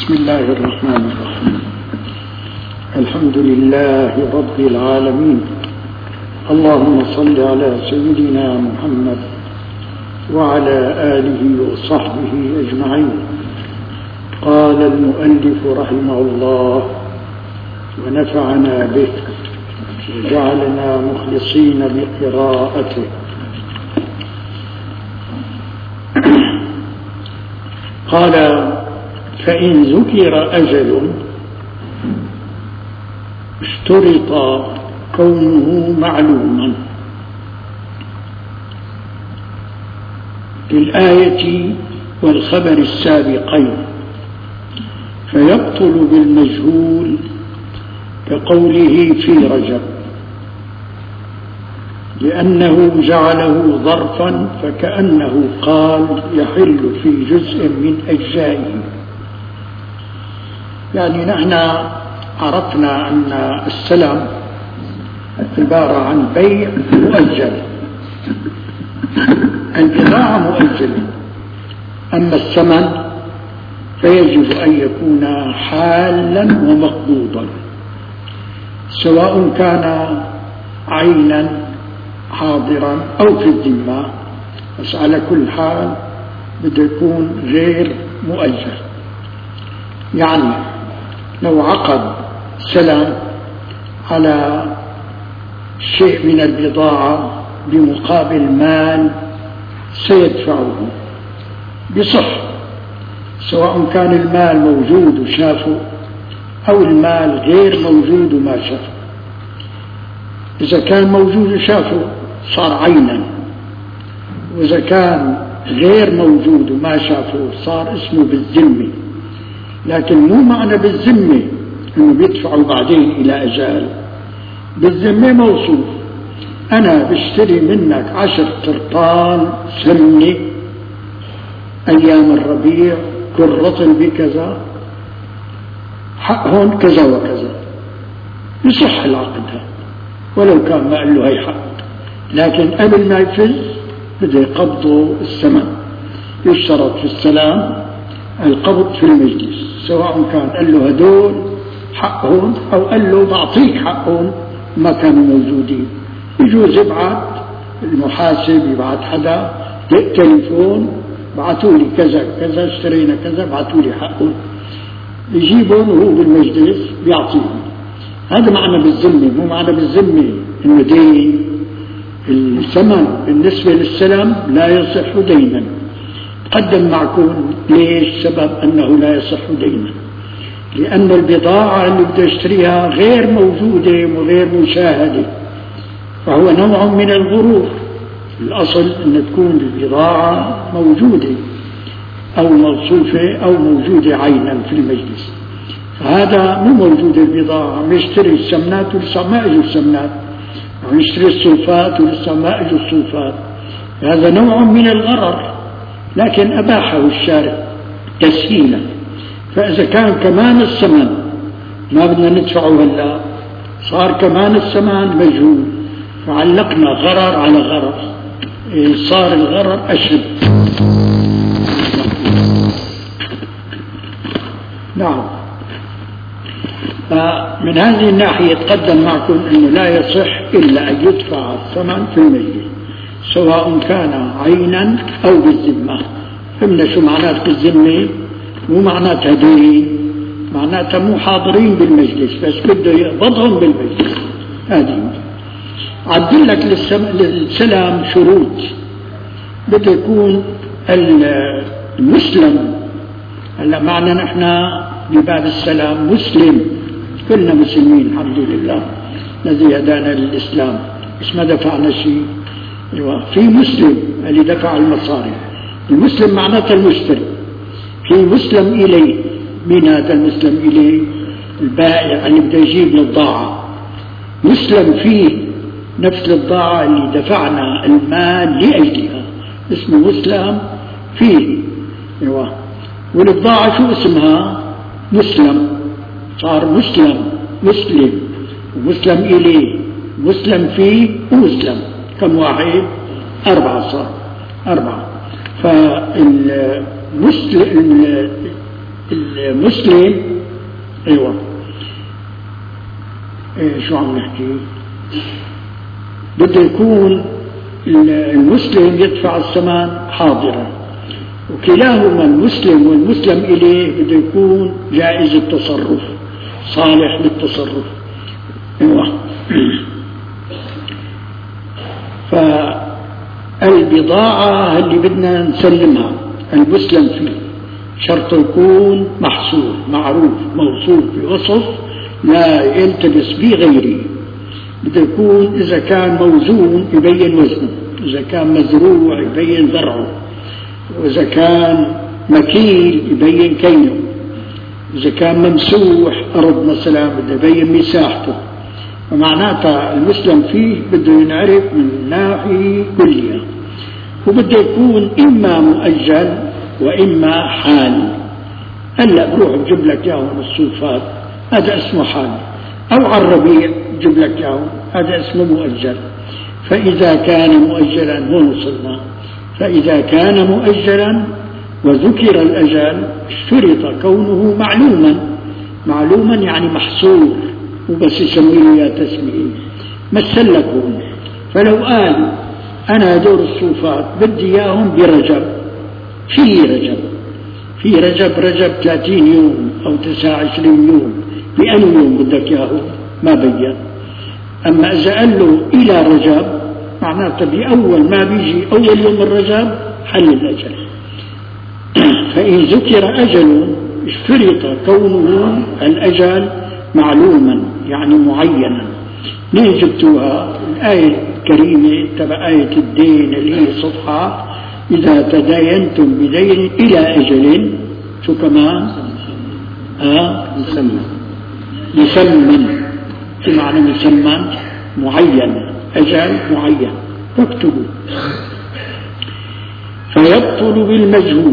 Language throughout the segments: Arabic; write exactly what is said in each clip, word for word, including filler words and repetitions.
بسم الله الرحمن الرحيم. الحمد لله رب العالمين. اللهم صل على سيدنا محمد وعلى آله وصحبه أجمعين. قال المؤلف رحمه الله ونفعنا به وجعلنا مخلصين بقراءته. قال: فإن ذكر أجل اشترط كونه معلوما للآية والخبر السابقين، فيبطل بالمجهول كقوله في رجب، لأنه جعله ظرفا فكأنه قال يحل في جزء من أجزائه. يعني نحن عرفنا أن السلم عبارة عن بيع مؤجل، البضاعة مؤجلة، أما الثمن فيجب أن يكون حالا ومقبوضا، سواء كان عينا حاضرا أو في الذمة، بس على كل حال بده يكون غير مؤجل. يعني لو عقد سلم على شيء من البضاعة بمقابل مال سيدفعه بصح، سواء كان المال موجود وشافه أو المال غير موجود وما شافه. إذا كان موجود وشافه صار عينا، وإذا كان غير موجود وما شافه صار اسمه بالذمة. لكن مو معنى بالذمة أنه بيدفعوا بعدين إلى أجال. بالذمة موصوف: أنا بشتري منك عشر قرطان سمنة أيام الربيع، كل رطل بكذا، حقهم كذا وكذا، يصح العقد هذا ولو كان ما قال له هي حق. لكن قبل ما يفز بده يقبضوا الثمن. يشترط في السلام القبض في المجلس، سواء كان قال له هدول حقهم أو قال له بعطيك حقهم ما كانوا موجودين. يجوز يبعث المحاسب، يبعث حدا تليفون: بعثوا لي كذا كذا، اشترينا كذا، بعثوا لي حقهم، يجيبون وهو بالمجلس بيعطيهم. هذا معنى بالذمة. مو معنى بالذمة إنه دين. الثمن بالنسبة للسلم لا يصح دينا. قدم معكم ليش؟ سبب أنه لا يصح دينا، لأن البضاعة اللي بده يشتريها غير موجودة وغير مشاهدة، فهو نوع من الغرور. الأصل أن تكون البضاعة موجودة أو موصوفة أو موجودة عينا في المجلس. فهذا مو موجود البضاعة، عم يشتري السمنات ولسه ما اجوا السمنات، عم يشتري الصوفات ولسه ما اجوا الصوفات. هذا نوع من الغرر، لكن أباحه الشارع تسهيلا. فإذا كان كمان الثمن ما بدنا ندفعه هلا، صار كمان الثمن مجهول، فعلقنا غرر على غرر، صار الغرر أشد. نعم. فمن هذه الناحية تقدم معكم أنه لا يصح إلا أن يدفع الثمن في المجلس، سواء كان عينا أو بالذمة. فهمنا شو معنات بالذمة؟ مو معناتها دين، معناتها مو حاضرين بالمجلس، بس بده يقبضهم بالمجلس. هذه عدل لك للسلام شروط. بده يكون المسلم. هلا معنا نحن بباب السلام مسلم، كلنا مسلمين الحمد لله الذي هدانا للإسلام، بس ما دفعنا شيء. أيوة، في مسلم اللي دفع المصاري. المسلم معناته المشتري. في مسلم إليه. من هذا المسلم إليه؟ البائع اللي بده يجيب البضاعة. مسلم فيه نفس البضاعة اللي دفعنا المال لأجلها، اسمه مسلم فيه. أيوة. والبضاعة شو اسمها؟ مسلم. صار مسلم، مسلم ومسلم إليه، مسلم فيه ومسلم. كم واحد؟ أربعة. صار أربعة. فالمسلم المسلم أيوة إيه شو عم نحكي بده يكون المسلم يدفع الثمن حاضرا، وكلاهما المسلم والمسلم إليه بده يكون جائز التصرف صالح للتصرف. أيوة. فالبضاعة اللي بدنا نسلمها المسلم فيه شرط يكون محصور معروف موصوف بوصف لا يلتبس به غيره. بده يكون إذا كان موزون يبين وزنه، إذا كان مزروع يبين زرعه، وإذا كان مكيل يبين كيله، إذا كان ممسوح أرض مثلا بده يبين مساحته. ومعناتها المسلم فيه بده ينعرف من ناحية كلية، وبده يكون إما مؤجل وإما حال. هلا بروح بجيب لك ياهم الصوفات هذا اسمه حال، أو على الربيع بجيب لك ياهم هذا اسمه مؤجل. فإذا كان مؤجلا هون وصلنا، فإذا كان مؤجلا وذكر الأجل اشترط كونه معلوما. معلوما يعني محصور، وبس يسميه يا تسميه مثل لكم. فلو قال أنا دور الصوفات بدي إياهم برجب، في رجب في رجب رجب ثلاثين يوم أو تسعة وعشرين يوم، بأي يوم بدك إياهم ما بين. أما إذا قال له إلى رجب معناته بأول ما بيجي أول يوم الرجب حل الأجل. فإن ذكر أجل اشترط كونه الأجل معلوما يعني معينا. ليه جبتوها؟ الآية الكريمة تبع آية الدين اللي هي صفحة إذا تداينتم بدين إلى أجل شو كمان؟ آه مسمى مسمى شو معنى مسمى؟ معين، أجل معين فاكتبوا. فيبطل بالمجهول.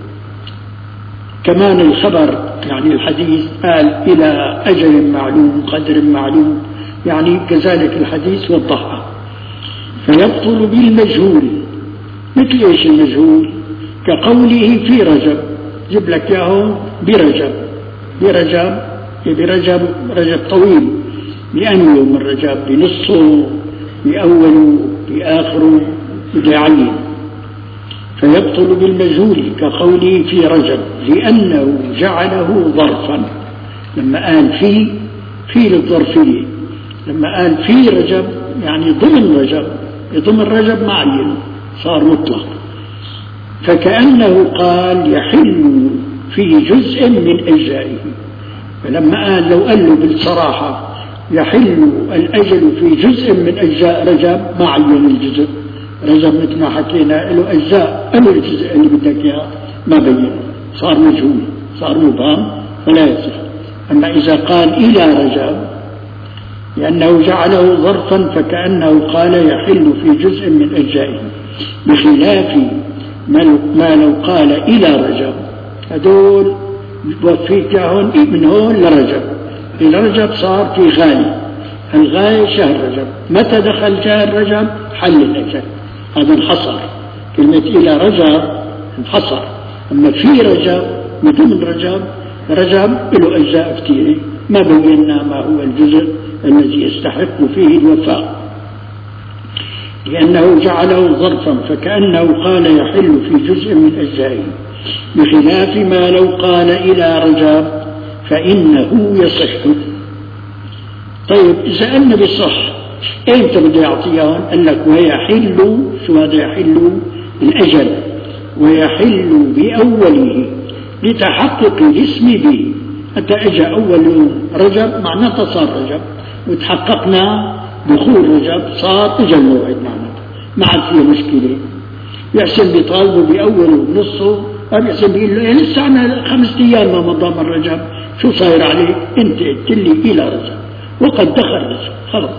كمان الخبر يعني الحديث قال إلى أجل معلوم قدر معلوم، يعني كذلك الحديث وضحها. فيبطل بالمجهول. مثل إيش المجهول؟ كقوله في رجب، جيب لك ياهو برجب برجب برجب رجب طويل، بأن يوم الرجب بنصه بأوله بآخره بدعين. فيبطل بالمجهول كقوله في رجب لأنه جعله ظرفا. لما قال في في للظرفية، لما قال في رجب يعني ضمن رجب، ضمن رجب معين صار مطلق. فكأنه قال يحل في جزء من أجزائه. فلما قال لو قال له بالصراحة يحل الأجل في جزء من أجزاء رجب ما عين الجزء. رجب مثل ما حكينا له أجزاء، أما الجزء اللي بدك إياه ما بين، صار مجهول صار مبهم فلا يصح. أما إذا قال إلى رجب لأنه جعله ظرفا فكأنه قال يحل في جزء من أجزائه، بخلاف ما لو قال إلى رجب. هدول وفيك هون من هون لرجب. إلى رجب صار في غاية، الغاية شهر رجب. متى دخل شهر رجب حل الأجل، هذا انحصر. كلمة إلى رجب انحصر. أما في رجب من رجب رجب له أجزاء كثيرة ما بينا ما هو الجزء الذي يستحق فيه الوفاء، لأنه جعله ظرفا فكأنه قال يحل في جزء من أجزائه، بخلاف ما لو قال إلى رجب فإنه يصح. طيب إذا أن بصح أنت بده يعطيهم؟ قال لك ويحل شو هذا؟ يحل الأجل ويحل بأوله لتحقق الاسم به. حتى أجى أول يوم رجب معناته صار رجب، وتحققنا دخول رجب صار اجى الموعد معناته، ما عاد فيه مشكلة. يحسن بيطالبوا بأوله بنصه، أو يحسن بيقول له لسه عنا خمس أيام ما مضى من رجب، شو صاير عليك؟ أنت قلت لي إلى رجب وقد دخل رجب خلص.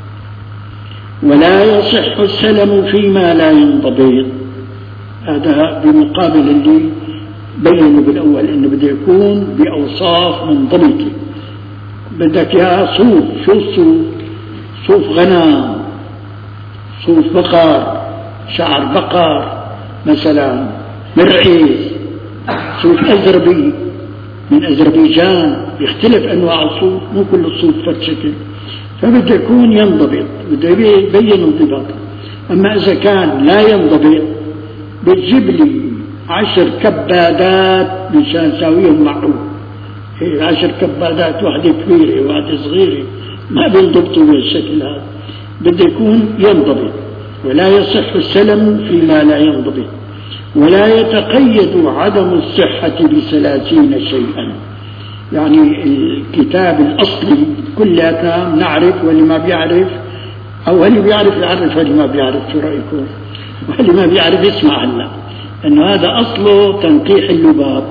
ولا يصح السلم فيما لا ينضبط. هذا بمقابل اللي بينوا بالأول إنه بده يكون بأوصاف منضبطة. بدك يا صوف، شو الصوف؟ صوف غنم، صوف بقر، شعر بقر مثلا، مرعيز، صوف أزربي، من أذربيجان، يختلف أنواع الصوف، مو كل الصوف فرد شكل، فبده يكون ينضبط، بده يبين انضباطه. أما إذا كان لا ينضبط بتجيب لي عشر كبادات مشان ساويهم معه، هي عشر كبادات، واحدة كبيرة وواحدة صغيرة، ما بينضبطوا بالشكل هذا. بده يكون ينضبط، ولا يصح السلم فيما لا ينضبط، ولا يتقيد عدم الصحة بثلاثين شيئا. يعني الكتاب الأصلي كلها نعرف، واللي ما بيعرف، أو اللي بيعرف يعرف، واللي ما بيعرف شو رأيكم؟ واللي ما بيعرف يسمع هلا، أنه هذا أصله تنقيح اللباب،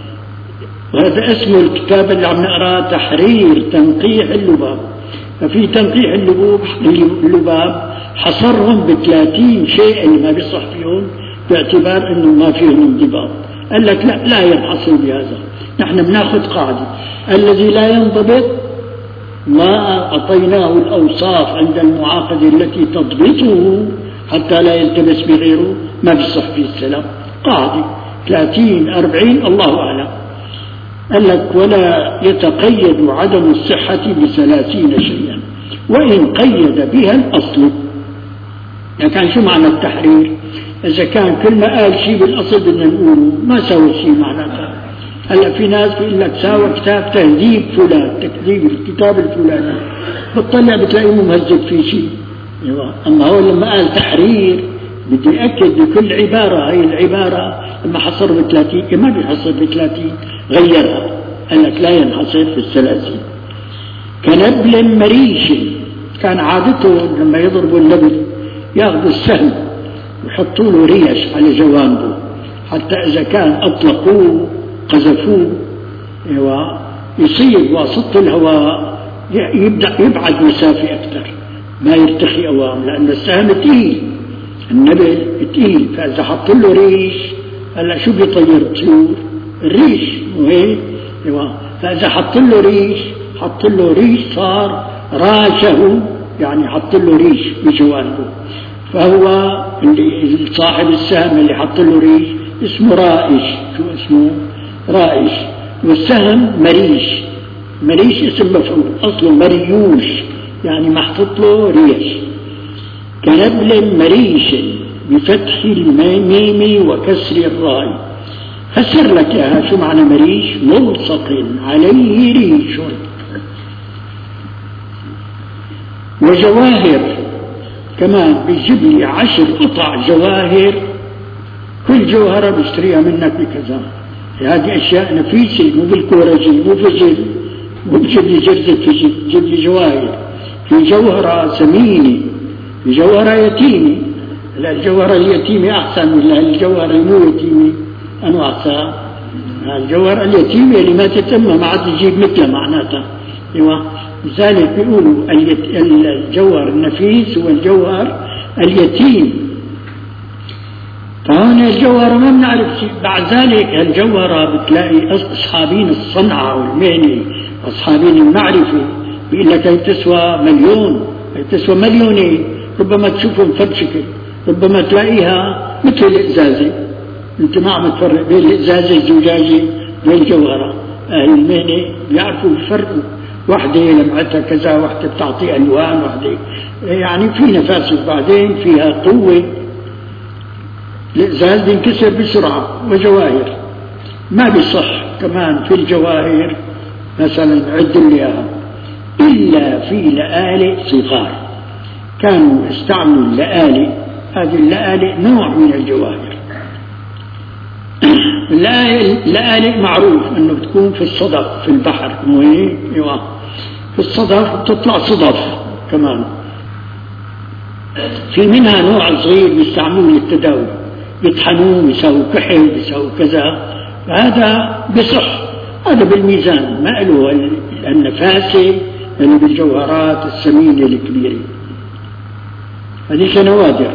وهذا اسمه الكتاب اللي عم نقراه تحرير تنقيح اللباب. ففي تنقيح اللباب حصرهم بثلاثين شيء اللي ما بيصح فيهم، باعتبار أنه ما فيهم انضباط. قال لك لا لا ينحصر بهذا، نحن بناخذ قاعدة الذي لا ينضبط ما أعطيناه الأوصاف عند المعاقدة التي تضبطه حتى لا يلتبس بغيره، ما بيصح فيه السلام. قاعدة ثلاثين أربعين الله أعلم. قال لك ولا يتقيد عدم الصحة بثلاثين شيئا وإن قيد بها الأصل. يعني كان شو معنى التحرير؟ إذا كان كل ما قال شيء بالأصل بدنا نقوله، ما سوى شيء معناتها. هلا في ناس بيقول لك ساوى كتاب تهذيب فلان، تكذيب الكتاب الفلاني، بتطلع بتلاقيه ممهزب في شيء. أما هو لما قال تحرير بده يأكد بكل عبارة، هي العبارة لما حصر بثلاثين ما بيحصر بثلاثين، غيرها. قال لك لا ينحصر في الثلاثين. كنبل مريش، كان عادته لما يضربوا النبل ياخذوا السهم ويحطوا له ريش على جوانبه، حتى إذا كان أطلقوه قذفوه ايوه يصير واسطة الهواء يبدأ يبعد مسافة أكثر، ما يرتخي أوام، لأن السهم تقيل، النبل تقيل. فإذا حط له ريش، هلا شو بيطير الطيور؟ الريش، وهيك ايوه. فإذا حط له ريش، حط له ريش صار راشه، يعني حط له ريش بجوانبه. فهو اللي صاحب السهم اللي حط له ريش اسمه رائش. شو اسمه؟ رائش. والسهم مريش، مريش اسم مفعول، أصله مريوش يعني محطوط له ريش. كنبل مريش بفتح الميم وكسر الراء. فسر لك ياها شو معنى مريش؟ ملصق عليه ريش. وجواهر كمان بيجيب لي عشر قطع جواهر، كل جوهرة بيشتريها منك بكذا. هذه أشياء نفيسة، مو بالكورجي، مو فجل، مو بجيب لي جرزة فجل، بجيب لي جواهر. في جوهرة ثمينة، في جوهرة يتيمة. لا الجوهرة اليتيمة أحسن من الجوهرة المو يتيمة، أنواع أحسن. الجوهرة اليتيمة اللي ما تتم ما عاد يجيب مثلها معناتها. ايوه لذلك بيقولوا الجوهر النفيس هو الجوهر اليتيم. فهنا الجوهرة ما بنعرف شيء. بعد ذلك الجوهرة بتلاقي أصحابين الصنعة والمهنة، أصحابين المعرفة، بيقول لك هي تسوى مليون، هي تسوى مليونين. ربما تشوفهم فرد شكل، ربما تلاقيها مثل الإزازة، أنت ما عم تفرق بين الإزازة الزجاجة والجوهرة. أهل المهنة بيعرفوا يفرقوا، واحدة لمعتها كذا، واحدة بتعطي ألوان، واحدة يعني في نفاس، وبعدين فيها قوة. الإزاز بينكسر بسرعة. وجواهر ما بيصح كمان في الجواهر مثلا عد لي إلا في لآلئ صغار. كانوا استعملوا اللآلئ، هذه اللآلئ نوع من الجواهر. اللآلئ معروف أنه بتكون في الصدف في البحر، مو هيك؟ ايوه في الصدف بتطلع صدف كمان. في منها نوع صغير بيستعملوه للتداوي، يطحنوه، يساووا كحل، يساووا كذا، هذا بصح، هذا بالميزان، ما له النفاسة اللي بالجوهرات الثمينة الكبيرة. هذه نوادر.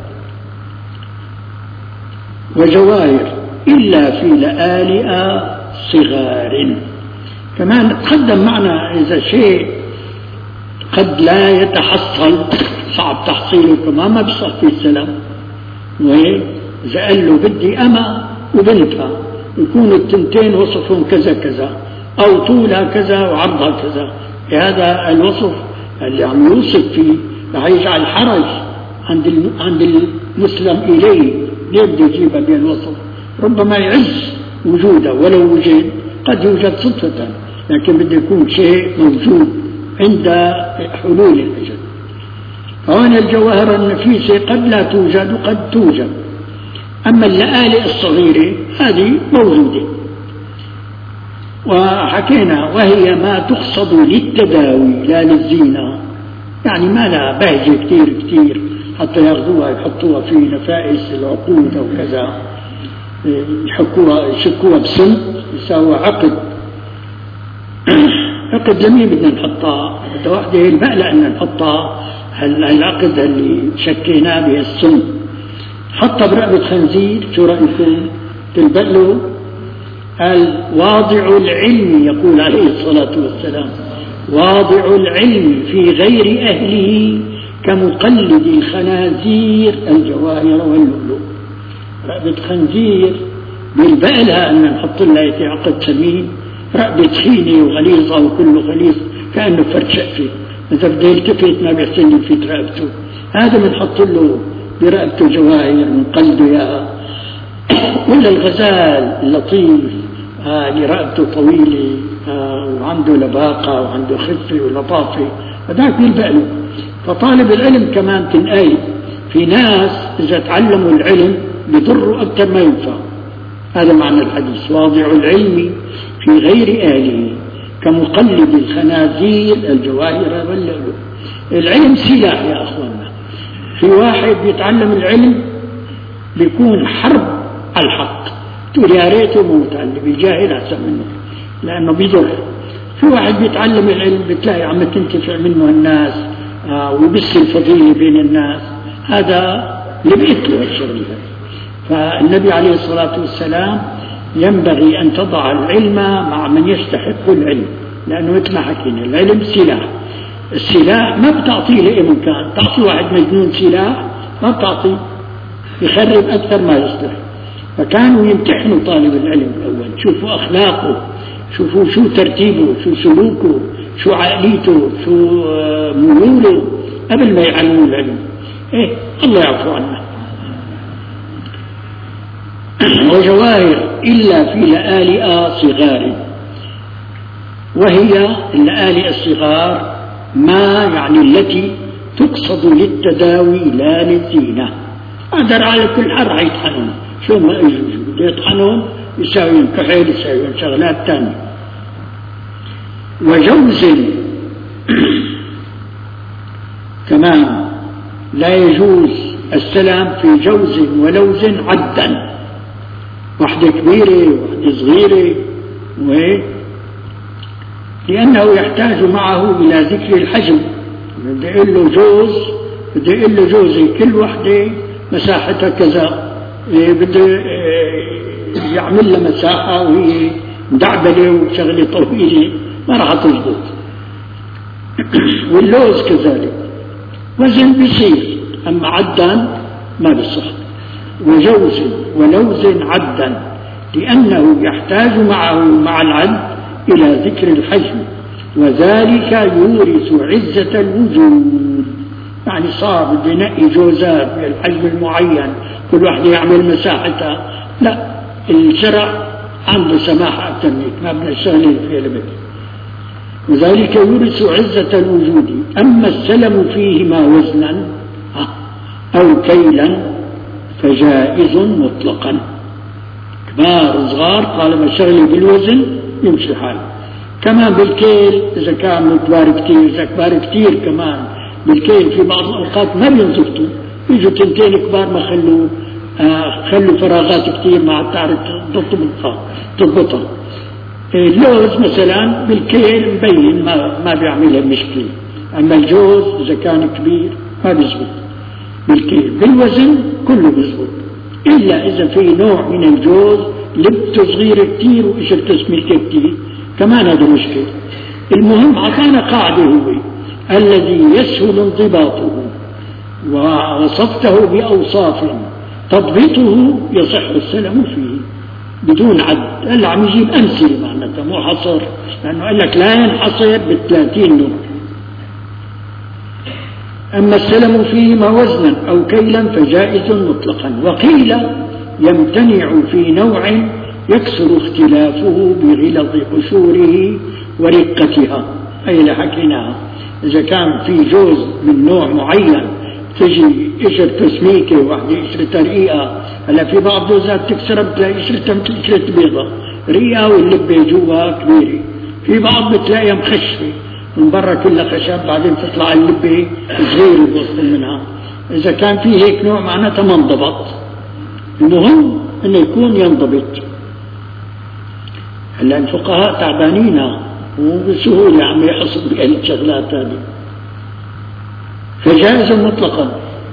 وجواهر إلا في لآلئ صغار. كمان تقدم معنا إذا شيء قد لا يتحصل، صعب تحصيله، كمان ما بيصح فيه السلام. وهيك إذا قال له بدي أما وبنتها، يكونوا التنتين وصفهم كذا كذا، أو طولها كذا وعرضها كذا. هذا الوصف اللي عم يوصف فيه رح يجعل حرج عند عند المسلم إليه. ليه بده يجيبها بهالوصف؟ ربما يعز وجوده، ولو وجد قد يوجد صدفة، لكن بده يكون شيء موجود عند حلول الأجل. فهنا الجواهر النفيسة قد لا توجد وقد توجد. أما اللآلئ الصغيرة هذه موجودة، وحكينا وهي ما تقصد للتداوي لا للزينة، يعني ما لها بهجة كتير كتير حتى ياخذوها يحطوها في نفائس العقود أو كذا، يحكوها يشكوها بسن يساوي عقد. عقد جميل بدنا نحطها، بدها واحدة المقلة أن نحطها هالعقد اللي شكيناه بهالسن، حطها برقبة خنزير. شو رأيكم؟ تلبقلوا الواضع العلم، يقول عليه الصلاة والسلام: واضع العلم في غير أهله كمقلد الخنازير الجواهر واللؤلؤ. رقبة خنزير بالبقلها أن نحط لها عقد ثمين، رقبة تخينة وغليظة وكله غليظ كأنه فرد شقفة، إذا بده يلتفت ما بيحسن يلفت رقبته. هذا بنحط له برقبته جواهر بنقلده إياها. ولا الغزال اللطيف آه اللي رقبته طويلة آه وعنده لباقة وعنده خفة ولطافة، هذاك يلبق له. فطالب العلم كمان تنقاي في ناس إذا تعلموا العلم بيضروا أكثر ما ينفع. هذا معنى الحديث: واضع العلم في غير أهله كمقلد الخنازير الجواهر واللؤلؤ. العلم سلاح يا أخوانا. في واحد بيتعلم العلم بيكون حرب على الحق، تقول يا ريته مو متعلم، الجاهل أحسن منه لأنه بيضر. في واحد بيتعلم العلم بتلاقي عم تنتفع منه الناس آه وبس الفضيلة بين الناس، هذا لبئت له الشغل. فالنبي عليه الصلاة والسلام ينبغي أن تضع العلم مع من يستحق العلم، لأنه مثل ما حكينا العلم سلاح. السلاح ما بتعطيه لأي مكان، تعطي واحد مجنون سلاح ما بتعطيه، يخرب أكثر ما يصلح. فكانوا يمتحنوا طالب العلم الأول، شوفوا أخلاقه، شوفوا شو ترتيبه، شو سلوكه، شو عقليته، شو ميوله، قبل ما يعلموا العلم. إيه الله يعفو عنا. وجواهر إلا في لآلئ صغار، وهي اللآلئ الصغار ما يعني التي تقصد للتداوي لا للزينة. هذا على كل حر يطحنون، شو ما يجوز بده يطحنون يساوي كحيل يساوي شغلات ثانية. وجوز كمان لا يجوز السلام في جوز ولوز عدا، واحدة كبيرة واحدة صغيرة، وهيك لأنه يحتاج معه إلى ذكر الحجم. بده يقول له جوز، بده يقول له جوزي كل واحدة مساحتها كذا، بده يعمل لها مساحة وهي مدعبلة وشغلة طويلة ما راح تزبط. واللوز كذلك وزن بيصير، أما عدا ما بيصح. وجوز ولوز عدا لأنه يحتاج معه مع العد إلى ذكر الحجم، وذلك يورث عزة الوجود. يعني صار بده ينقي جوزات بالحجم المعين، كل واحد يعمل مساحتها، لا، الشرع عنده سماحة أكثر منك، ما بدنا نشتغل فيها لبد. وذلك يورث عزة الوجود. أما السلم فيهما وزنا أو كيلا فجائز مطلقا، كبار وصغار طالما الشغل بالوزن يمشي حاله. كمان بالكيل إذا كانوا كبار كتير، إذا كبار كتير كمان بالكيل في بعض الأوقات ما بينضبطوا، يجوا تنتين كبار ما خلوا آه خلوا فراغات كتير ما تعرف تضبطها تضبطها. اللوز مثلا بالكيل مبين ما ما بيعملها مشكلة، أما الجوز إذا كان كبير ما بيزبط بالكيل. بالوزن كله بيزبط، إلا إذا في نوع من الجوز لبته صغيرة كتير وإشر تسميكه كتير، كمان هذا مشكلة. المهم عطانا قاعدة هو الذي يسهل انضباطه ووصفته بأوصاف تضبطه يصح السلام فيه. بدون عد. هلا عم يجيب أمثلة معناتها مو حصر، لأنه قال لك لا ينحصر بالثلاثين نوع. أما السلم فيهما وزنا أو كيلا فجائز مطلقا. وقيل يمتنع في نوع يكثر اختلافه بغلظ قشوره ورقتها، أي اللي حكيناها. إذا كان في جوز من نوع معين تجي قشر تسميكة واحدة قشرة رقيقة. هلا في بعض جوزات تكسرها بتلاقي قشرتها مثل قشرة بيضة رقيقة واللبة جوا كبيرة. في بعض بتلاقيها مخشفة من برا كلها خشب، بعدين تطلع اللبة صغيرة بوسط منها. إذا كان في هيك نوع معناتها ما انضبط. المهم إنه يكون ينضبط. هلا الفقهاء تعبانين وبسهولة عم يحصل بهالشغلات هذه. فجائز مطلقا.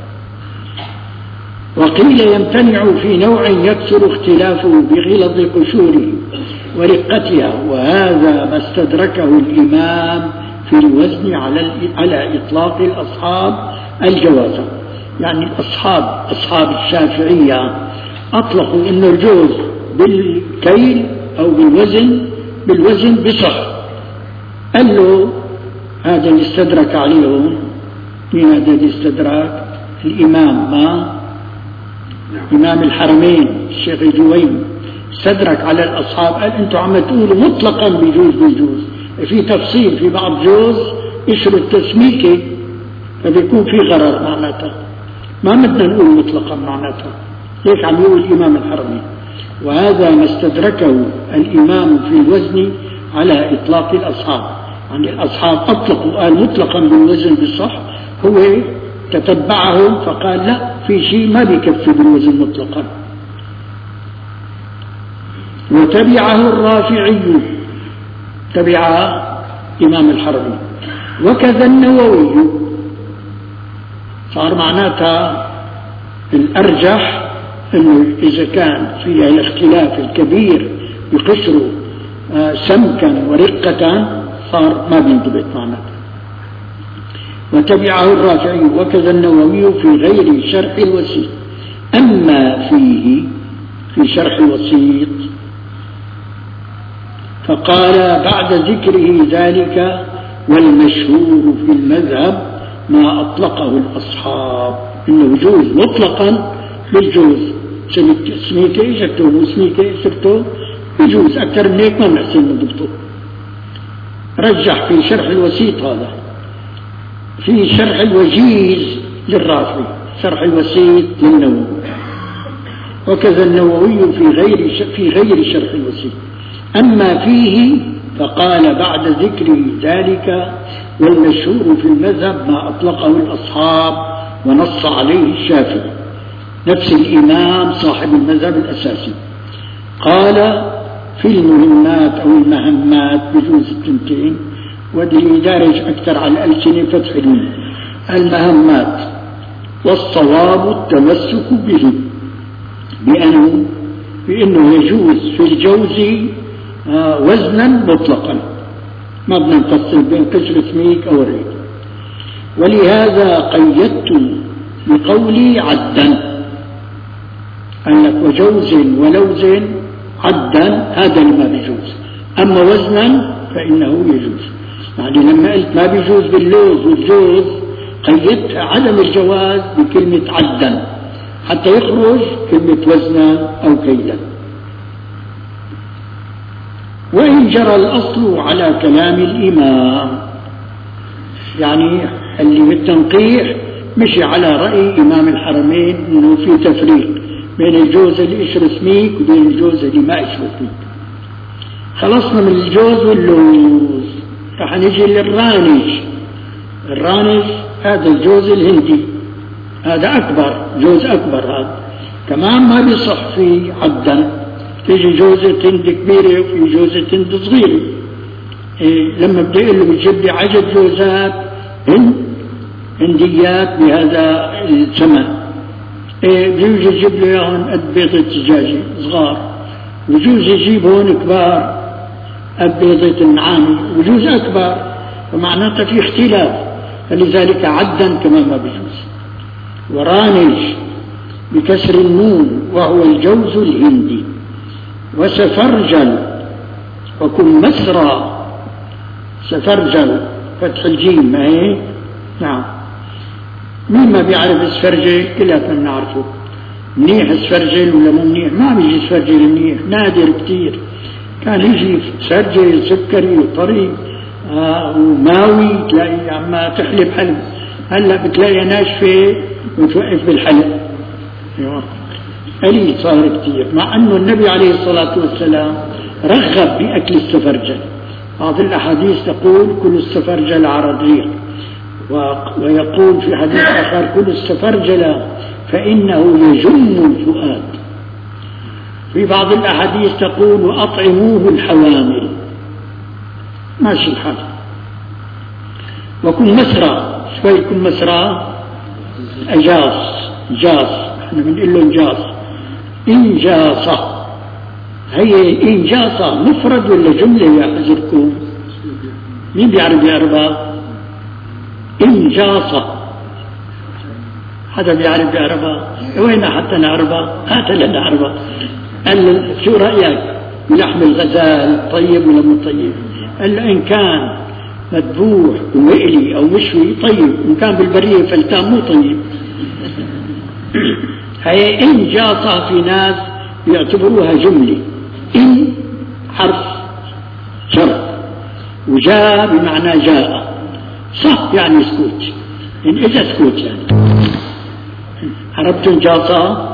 وقيل يمتنع في نوع يكثر اختلافه بغلظ قشوره ورقتها، وهذا ما استدركه الإمام في الوزن على على إطلاق الأصحاب الجواز. يعني الأصحاب أصحاب الشافعية أطلقوا إنه الجوز بالكيل أو بالوزن بالوزن بصح. قال له هذا اللي استدرك عليهم. مين هذا اللي استدرك؟ الإمام ما إمام الحرمين الشيخ الجويني استدرك على الأصحاب. قال أنتم عم تقولوا مطلقا بيجوز بيجوز، في تفصيل في بعض جوز قشر التسميكة فبيكون في غرر معناتها، ما بدنا نقول مطلقا معناتها. هيك عم يقول الإمام الحرمين. وهذا ما استدركه الإمام في الوزن على إطلاق الأصحاب. يعني الأصحاب أطلقوا قال مطلقا بالوزن بالصح، هو تتبعهم فقال لا، في شيء ما بيكفي بالوزن مطلقا. وتبعه الرافعي، تبع إمام الحرمين. وكذا النووي. صار معناتها الأرجح أنه إذا كان فيها الاختلاف الكبير بقشر سمكا ورقة صار ما بينضبط معناتها. وتبعه الرافعي وكذا النووي في غير شرح الوسيط. أما فيه في شرح الوسيط فقال بعد ذكره ذلك والمشهور في المذهب ما أطلقه الأصحاب إنه يجوز مطلقا بالجوز. سميكة إجبته وسميكة إجبته يجوز، أكثر من هيك ما بنحسن نضبطه. رجح في شرح الوسيط هذا. في شرح الوجيز للرافعي، شرح الوسيط للنووي. وكذا النووي في غير في غير شرح الوسيط. أما فيه فقال بعد ذكر ذلك والمشهور في المذهب ما أطلقه الأصحاب ونص عليه الشافعي، نفس الإمام صاحب المذهب الأساسي. قال في المهمات أو المهمات بجوز التنتين، ودي دارج أكثر على الألسنة فتح الميم. المهمات والصواب التمسك به بأنه بأنه يجوز في الجوز آه وزنا مطلقا، ما بدنا نفصل بين قشر سميك أو ريق. ولهذا قيدت بقولي عدا، قال لك وجوز ولوز عدا هذا اللي ما بيجوز، أما وزنا فإنه يجوز. يعني لما قلت ما بيجوز باللوز والجوز قيدت عدم الجواز بكلمة عدا حتى يخرج كلمة وزنا أو كيلا. وإن جرى الأصل على كلام الإمام، يعني اللي بالتنقيح مشي على رأي إمام الحرمين إنه في تفريق بين الجوز اللي قشر سميك وبين الجوز اللي ما قشر سميك. خلصنا من الجوز واللوز، رح نجي للرانج. الرانج هذا الجوز الهندي، هذا أكبر جوز، أكبر هذا كمان ما بيصح فيه عدا. تيجي جوزة هند كبيرة وفي جوزة هند صغيرة. إيه لما بدي أقول له بتجيب لي عدد جوزات هند هنديات بهذا الثمن، إيه بيجي يجيب لي اياهم قد بيضة دجاجة صغار، وجوز يجيب هون كبار قد بيضة النعامة، وجوز أكبر، فمعناتها في اختلاف. فلذلك عدا كمان ما بيجوز. ورانج بكسر النون وهو الجوز الهندي، وسفرجل وكن مسرى. سفرجل فتح الجيم، ما هي؟ نعم. مين ما بيعرف السفرجل؟ كلنا بنعرفه. منيح السفرجل ولا مو منيح؟ ما بيجي سفرجل منيح، نادر كتير. كان يجي سفرجل سكري وطري آه وماوي، تلاقي عما تحلب حلب. هلا بتلاقيها ناشفه وتوقف بالحلب. قليل صار كتير، مع انه النبي عليه الصلاه والسلام رغب باكل السفرجل. بعض الاحاديث تقول كل السفرجل على رضيع، ويقول في حديث اخر كل السفرجل فانه يجم الفؤاد. في بعض الاحاديث تقول واطعموه الحوامل. ماشي الحال. وكن مسرى، شوي كن مسرى اجاص، جاص، احنا بنقول له انجاص، انجاصه. هي انجاصه مفرد ولا جمله يا حزبكم؟ مين بيعرف يعرفها؟ انجاصه. حدا بيعرف يعرفها؟ وين حتى نعرفها؟ هات لنا نعرفها. قال شو رايك بلحم الغزال طيب ولا مو طيب؟ قال ان كان مذبوح ومقلي او مشوي طيب، ان كان بالبريه فلتان مو طيب. هي إن جاصة في ناس يعتبروها جملة. إن حرف شرط، وجاء بمعنى جاء، صح يعني سكوت، إن إجا سكوت يعني. عرفتم جاصة؟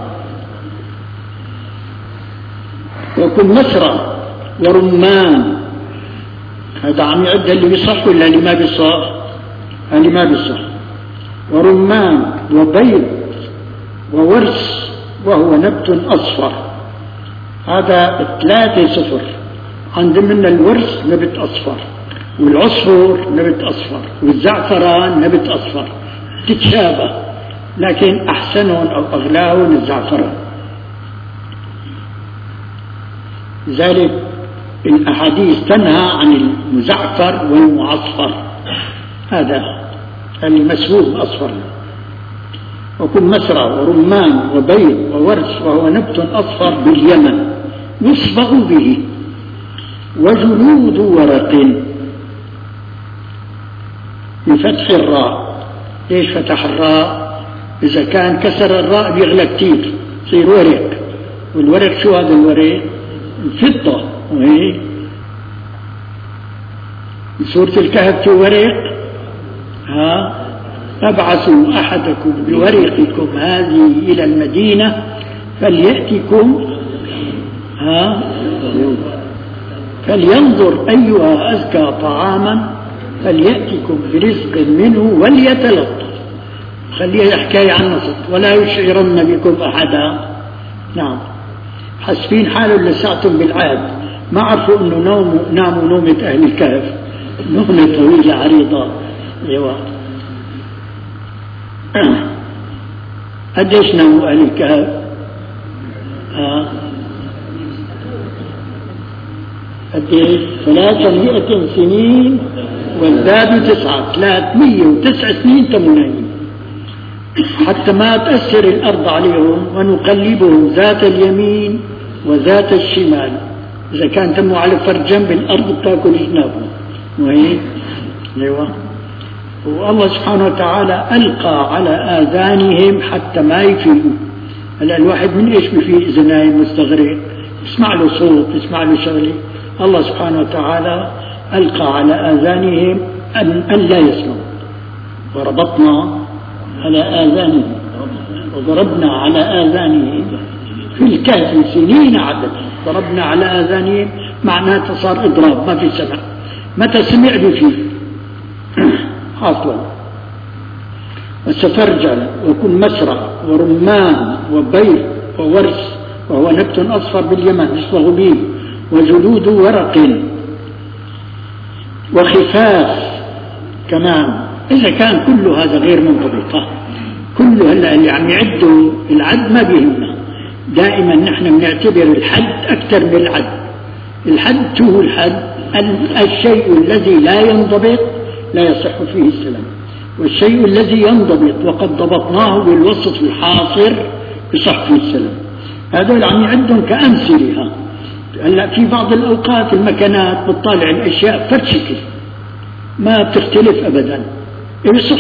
وكن مسرى ورمان. هذا عم يعد اللي بيصح ولا اللي ما بيصح؟ اللي ما بيصح. ورمان وبيض وورس وهو نبت أصفر. هذا ثلاثة صفر. عند منا الورس نبت أصفر، والعصفر نبت أصفر، والزعفران نبت أصفر. تتشابه، لكن أحسنهم أو أغلاهم الزعفران. لذلك الأحاديث تنهى عن المزعفر والمعصفر، هذا اللي مسبوق أصفر. وكن مسرى ورمان وبيض وورس وهو نبت أصفر باليمن يصبغ به. وجلود ورق بفتح الراء. ليش فتح الراء؟ إذا كان كسر الراء بيغلى كتير يصير ورق. والورق شو هذا الورق؟ الفضة. وهي سورة الكهف شو ورق؟ ها ابعثوا أحدكم بورقكم هذه إلى المدينة فليأتكم ها فلينظر أيها أزكى طعاما فليأتكم برزق منه وليتلطف. خليها حكاية عن نصب. ولا يشعرن بكم أحدا. نعم، حاسبين حالهم لساعتهم بالعاد، ما عرفوا أنه نوموا ناموا نومة أهل الكهف، نومة طويلة عريضة. ايوه، قديش ناموا أهل الكهف؟ ها قديش؟ ثلاثمائة سنين والزاد تسعة، ثلاثمائة وتسع سنين تموا نايمين حتى ما تأثر الأرض عليهم. ونقلبهم ذات اليمين وذات الشمال. إذا كان تموا على فرد جنب الأرض بتاكل جنابهم. وهي ايوه. والله سبحانه وتعالى ألقى على آذانهم حتى ما يفيقوا. هلا الواحد من إيش بفيق إذا نايم مستغرق؟ يسمع له صوت، يسمع له شغلة. الله سبحانه وتعالى ألقى على آذانهم أن, أن لا يسمعوا. وربطنا على آذانهم وضربنا على آذانهم في الكهف سنين عدد. ضربنا على آذانهم معناته صار إضراب، ما في سمع. متى سمع بفيه حاصلا. وسفرجل وكن مسرى ورمان وبيض وورس وهو نبت أصفر باليمن يصبغ به. وجلود ورق وخفاف كمان. إذا كان كل هذا غير منضبط، كل هلا اللي عم يعدوا العد ما بيهمنا. دائما نحن بنعتبر الحد أكثر من العد. الحد شو هو الحد؟ الشيء الذي لا ينضبط لا يصح فيه السلام، والشيء الذي ينضبط وقد ضبطناه بالوصف الحاصر يصح فيه السلام. هذول عم يعدهم كأمثلة. هلا في بعض الأوقات المكانات بتطالع الأشياء فرد شكل ما بتختلف أبدا يصح.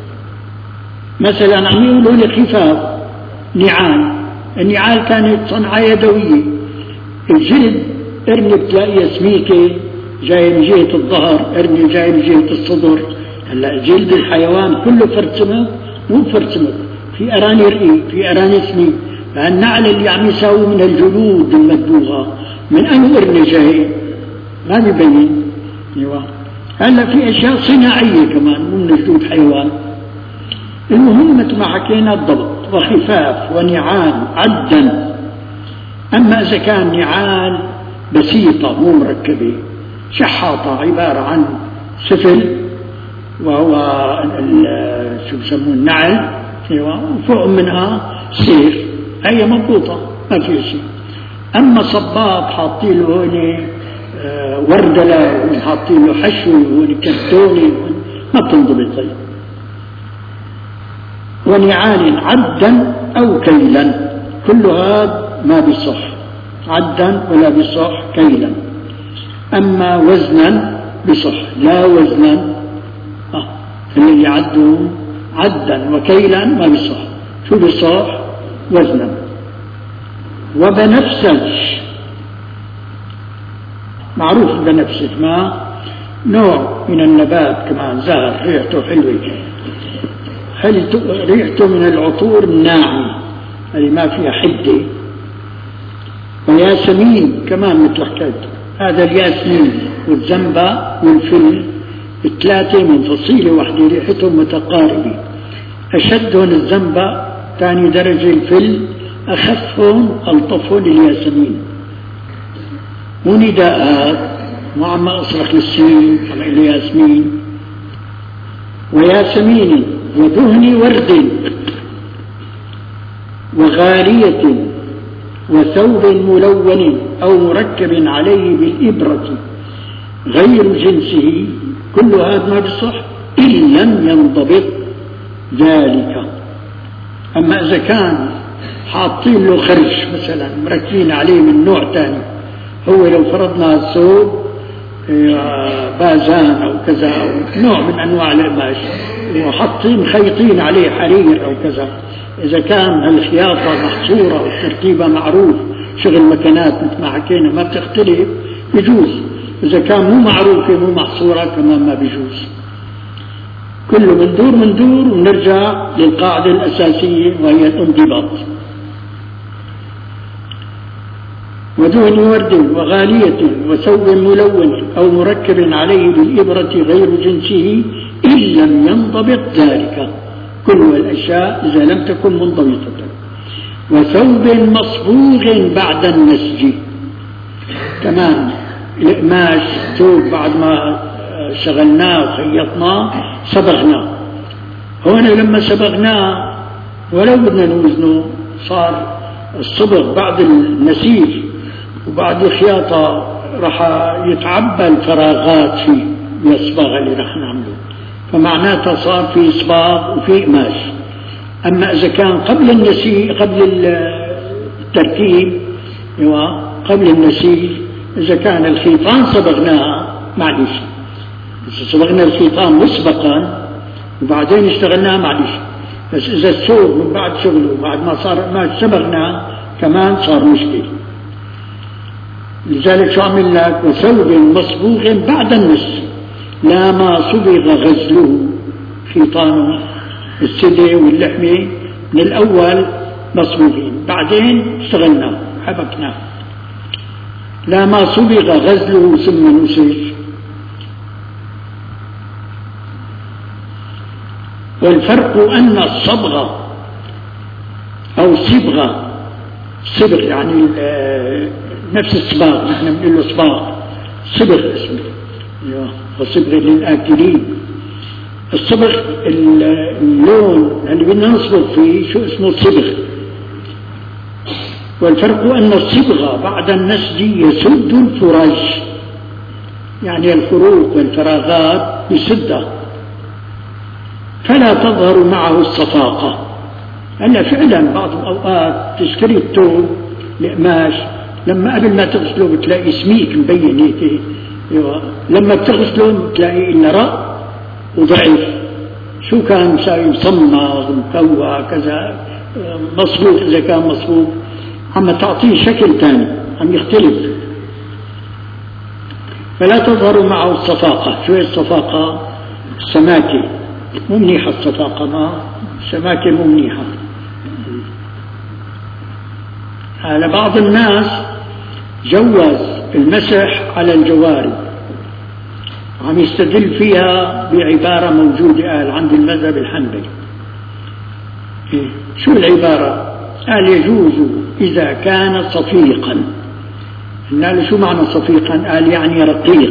مثلا عم يقولوا لي خفاف نعال، النعال كانت صنعة يدوية، الجلد ارمي بتلاقيها سميكة جاي من جهة الظهر، ارمي جاي من جهة الصدر. هلا جلد الحيوان كله فرد سمك، مو فرد سمك، في أراني رقيق في أراني سميك. فالنعل اللي عم يساوي من الجلود المدبوغة من أنه ارمي جاي ما بيبين. ايوه هلا في أشياء صناعية كمان مو من جلود حيوان. المهم مثل ما حكينا الضبط وخفاف ونعال عدا. أما إذا كان نعال بسيطة مو مركبة شحاطة عبارة عن سفل وهو شو بسموه النعل، وفوق منها سيف، هي مضبوطة ما في شيء. أما صباب حاطين له هون وردلة وحاطين له حشو وهون كرتوني ما بتنضبط. طيب ونعال عدا أو كيلا كل هذا ما بيصح عدا ولا بيصح كيلا. أما وزنا بصح لا وزنا آه. اللي يعدوا عدا وكيلا ما بصح. شو بصح؟ وزنا. وبنفسج معروف بنفسج ما نوع من النبات كمان زهر ريحته حلوة، ريحته من العطور الناعمة اللي ما فيها حدة. وياسمين كمان مثل حكايته، هذا الياسمين والزنبة والفل الثلاثة من فصيلة واحدة ريحتهم متقاربة. أشدهم الزنبة، ثاني درجة الفل، أخفهم ألطفهم الياسمين. ونداءات مو عم أصرخ للسين على الياسمين. وياسمين ودهن ورد وغالية وثوب ملون أو مركب عليه بالإبرة غير جنسه كل هذا ما بصح إن لم ينضبط ذلك. أما إذا كان حاطين له خرش مثلا مركبين عليه من نوع ثاني، هو لو فرضنا الثوب بازان أو كذا أو نوع من أنواع القماش وحاطين خيطين عليه حرير أو كذا، إذا كان الخياطة محصورة والترتيبة معروف، شغل مكانات مثل ما حكينا ما بتختلف بيجوز. إذا كان مو معروفة مو محصورة كمان ما بيجوز. كله مندور مندور ونرجع للقاعدة الأساسية وهي الانضباط. ودهن ورد وغالية وثوب ملون أو مركب عليه بالإبرة غير جنسه إن لم ينضبط ذلك كل الأشياء إذا لم تكن منضبطة. وثوب مصبوغ بعد النسج كمان القماش ثوب بعد ما شغلناه وخيطناه صبغناه، هون لما صبغناه ولو بدنا نوزنه صار الصبغ بعد النسيج وبعد الخياطة رح يتعبى الفراغات فيه بالصباغة اللي رح نعمله، فمعناتها صار في صباغ وفي قماش. أما إذا كان قبل النسيج قبل التركيب قبل النسيج إذا كان الخيطان صبغناها معلش، إذا صبغنا الخيطان مسبقا وبعدين اشتغلناها معلش. بس إذا الثوب من بعد شغله بعد ما صار ما صبغناه كمان صار مشكل. لذلك شو عمل لك؟ وثوب مصبوغ بعد النسج لا ما صبغ غزله، خيطانه السدة واللحمة من الأول مصبوغين بعدين اشتغلناه حبكناه. لا ما صبغ غزله ثم نسج. والفرق أن الصبغة أو صبغة صبغ يعني نفس الصباغ، نحن بنقول له صباغ صبغ اسمه وصبغ للآكلين. الصبغ اللون اللي بدنا نصبغ فيه شو اسمه الصبغ. والفرق أن الصبغة بعد النسج يسد الفرج، يعني الفروق والفراغات يسدها فلا تظهر معه الصفاقة. هلا فعلا بعض الأوقات تشتري الثوب القماش لما قبل ما تغسله بتلاقي سميك مبين هيك، لما بتغسله بتلاقي إنه رق وضعيف. شو كان مساوي؟ مصمغ مكوى كذا مصبوغ، إذا كان مصبوغ عم تعطيه شكل ثاني، عم يختلف. فلا تظهر معه الصفاقة. شو هي الصفاقة؟ السماكة. مو منيحة الصفاقة، ما السماكة مو منيحة. على بعض الناس جوز المسح على الجوارب، عم يستدل فيها بعبارة موجودة قال عند المذهب الحنبلي. شو العبارة؟ قال يجوز إذا كان صفيقا. قلنا له شو معنى صفيقا؟ قال يعني رقيق.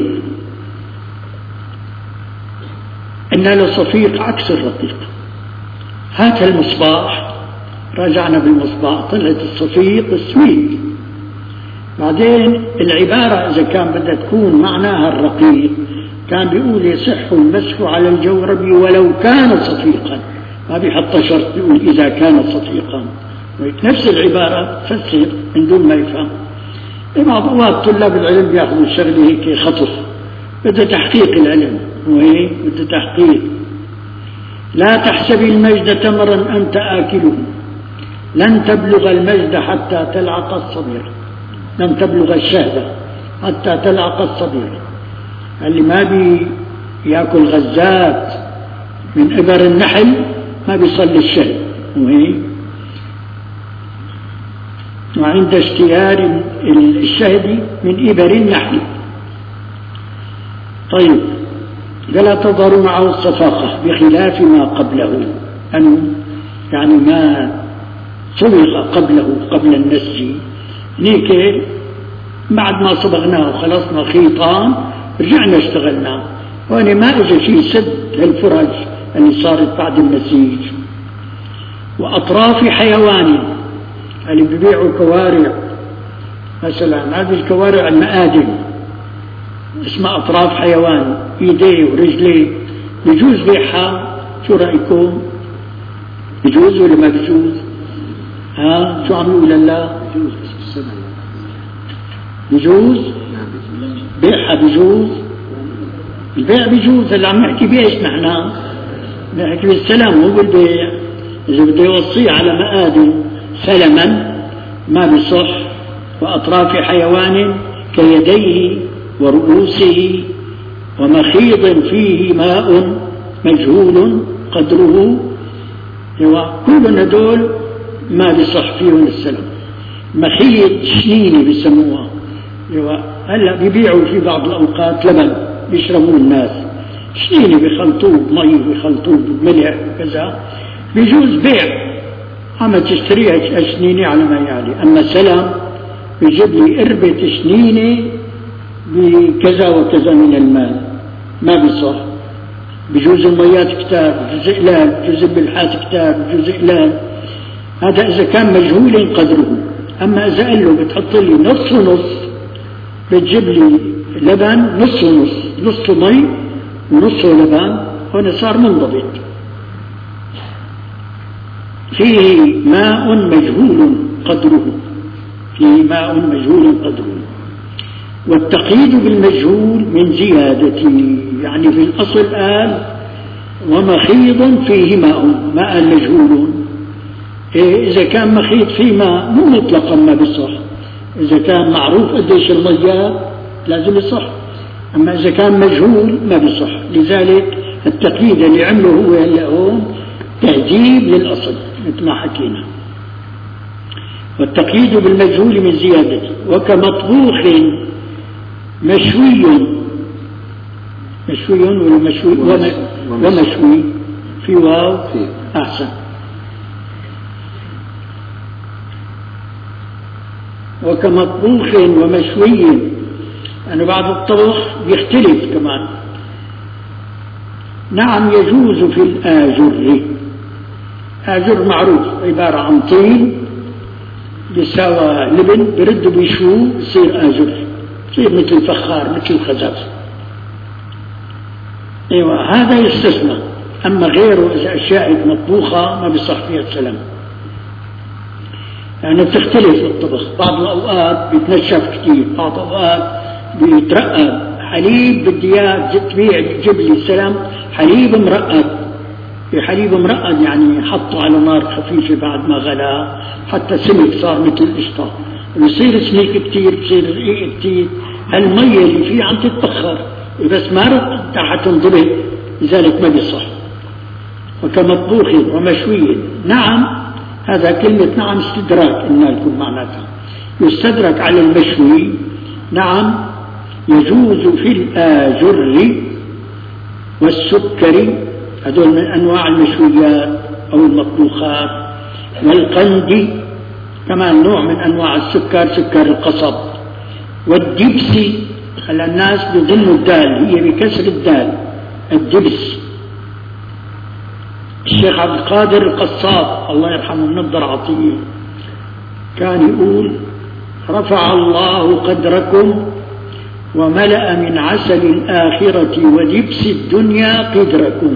قلنا له صفيق عكس الرقيق. هات المصباح، رجعنا بالمصباح طلعت الصفيق السويد. بعدين العبارة إذا كان بدها تكون معناها الرقيق كان بيقول يصح المسح على الجورب ولو كان صفيقا، ما بيحط شرط، بيقول إذا كان صفيقا. نفس العبارة فسر من دون ما يفهم. بعض أوقات طلاب العلم بياخذوا الشغله هيك خطف، بده تحقيق العلم، وهيك بده تحقيق. لا تحسب المجد تمرا أنت آكله، لن تبلغ المجد حتى تلعق الصبير، لن تبلغ الشهدة حتى تلعق الصبير. اللي ما بي ياكل غزات من إبر النحل ما بيصلي الشهد، وهيك. وعند اشتهار الشهد من إبر النحل. طيب، فلا تظهر معه الصفاقة بخلاف ما قبله، أنه يعني ما صبغ قبله قبل النسج، هيك بعد ما صبغناه وخلصنا خيطان رجعنا اشتغلنا، وأنا ما إجا شيء سد هالفرج اللي صارت بعد النسيج. وأطراف حيوان اللي ببيعوا كوارع مثلا، هذه الكوارع المآدم اسمها أطراف حيوان، إيديه ورجليه، بيجوز بيعها؟ شو رأيكم؟ بيجوز ولا ما بيجوز؟ ها شو عم يقول الله؟ بيجوز بس بالسنة. بيجوز؟ بيعها بيجوز؟ البيع بيجوز. اللي عم نحكي بيش نحن نحكي بالسلام مو بالبيع. إذا بده يوصيه على مآدم سلما ما بيصح. وأطراف حيوان كيديه ورؤوسه ومخيض فيه ماء مجهول قدره، كل هدول ما بيصح فيهم السلم. مخيض شنيني بيسموها، هلا بيبيعوا في بعض الأوقات لبن بيشربوه الناس، شنيني بيخلطوه بمي بيخلطوه بملح وكذا، بيجوز بيع. عم تشتريها شنينة على ما يعلي. أما سلام بيجيب لي قربة شنينة بكذا وكذا من المال، ما بيصح. بجوز الميات كتاب، بجوز إقلال، بجوز البلحات كتاب، بجوز إقلال. هذا إذا كان مجهول قدره. أما إذا قال له بتحط لي نص ونص، بتجيب لي لبن نص ونص، نص مي ونص لبن، هنا صار منضبط. فيه ماء مجهول قدره، فيه ماء مجهول قدره. والتقييد بالمجهول من زيادته، يعني في الأصل قال ومخيض فيه ماء، ماء مجهول. إيه إذا كان مخيض فيه ماء مو مطلقا ما بيصح. إذا كان معروف قديش المياه لازم يصح، أما إذا كان مجهول ما بيصح. لذلك التقييد اللي عمله هو هلا هون تهذيب للأصل مثل ما حكينا. والتقييد بالمجهول من زيادته. وكمطبوخ مشوي، مشوي ولا مشوي ومشوي في واو أحسن. وكمطبوخ ومشوي، أنه بعد الطبخ بيختلف كمان. نعم يجوز في الآجر. آجر معروف عبارة عن طين بيساوى لبن برد بيشوه يصير آجر، يصير مثل الفخار مثل الخزاف. ايوه هذا يستثنى. اما غيره اذا اشياء مطبوخه ما بيصح فيها السلام. يعني تختلف الطبخ، بعض الأوقات بيتنشف كثير، بعض الأوقات بيترقب. حليب بدي اياه تبيع جيب لي السلام حليب مرقد، في حليب مرقد يعني حطه على نار خفيفة بعد ما غلا حتى سمك صار مثل القشطة، بصير سميك كثير، بصير رقيق كثير، المية اللي فيه عم تتبخر، بس ما رح حتنضبط، لذلك ما بيصح. وكمطبوخ ومشوي، نعم هذا كلمة نعم استدراك إنها يكون معناتها، يستدرك على المشوي. نعم يجوز في الآجر والسكر، هذول من أنواع المشويات أو المطبوخات، والقندي كمان نوع من أنواع السكر، سكر القصب، والدبس، هلا الناس بيظنوا الدال هي بكسر الدال الدبس. الشيخ عبد القادر القصاب الله يرحمه النضر عطية كان يقول: رفع الله قدركم وملأ من عسل الآخرة ودبس الدنيا قدركم.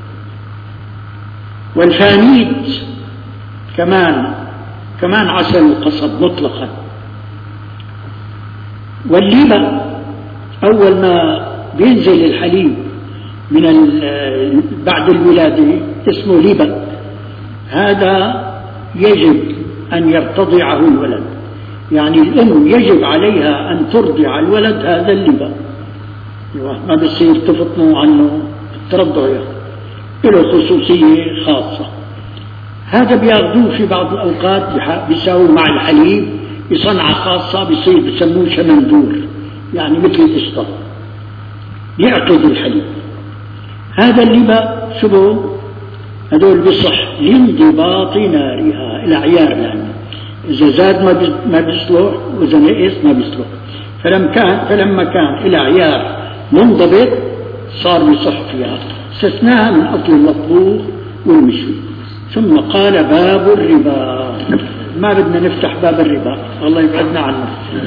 والفانيت كمان كمان عسل القصب مطلقا. واللبن أول ما بينزل الحليب من بعد الولادة اسمه لبن، هذا يجب أن يرتضعه الولد، يعني الأم يجب عليها أن ترضع الولد هذا اللبن، ما بصير تفطنوا عنه الترضع، له خصوصية خاصة. هذا بياخذوه في بعض الأوقات بيساووا مع الحليب بصنعة خاصة، بيصير بسموه شمندور، يعني مثل القشطة، يعقد الحليب. هذا اللبن شبه هذول بصح لانضباط نارها الأعيار، يعني إذا زاد ما بيصلح وإذا نقص ما بيصلح. فلما كان فلما كان الأعيار منضبط صار بصح فيها، استثناها من أكل المطبوخ والمشوي. ثم قال: باب الربا. ما بدنا نفتح باب الربا، الله يبعدنا عنه.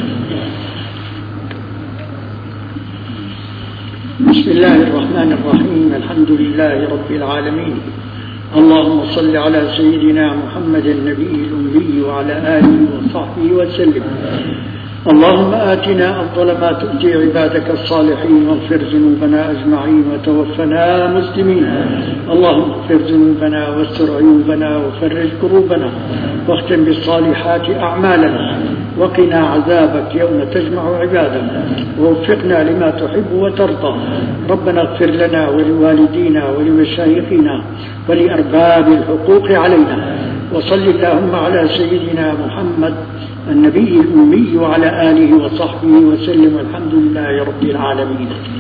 بسم الله الرحمن الرحيم، الحمد لله رب العالمين، اللهم صل على سيدنا محمد النبي الأمي وعلى آله وصحبه وسلم. اللهم آتنا أفضل ما تؤتي عبادك الصالحين، واغفر ذنوبنا أجمعين وتوفنا مسلمين. اللهم اغفر ذنوبنا واستر عيوبنا وفرج كروبنا، واختم بالصالحات أعمالنا، وقنا عذابك يوم تجمع عبادك، ووفقنا لما تحب وترضى. ربنا اغفر لنا ولوالدينا ولمشايخنا ولأرباب الحقوق علينا، وصل اللهم على سيدنا محمد النبي الأمي وعلى آله وصحبه وسلم، والحمد لله رب العالمين.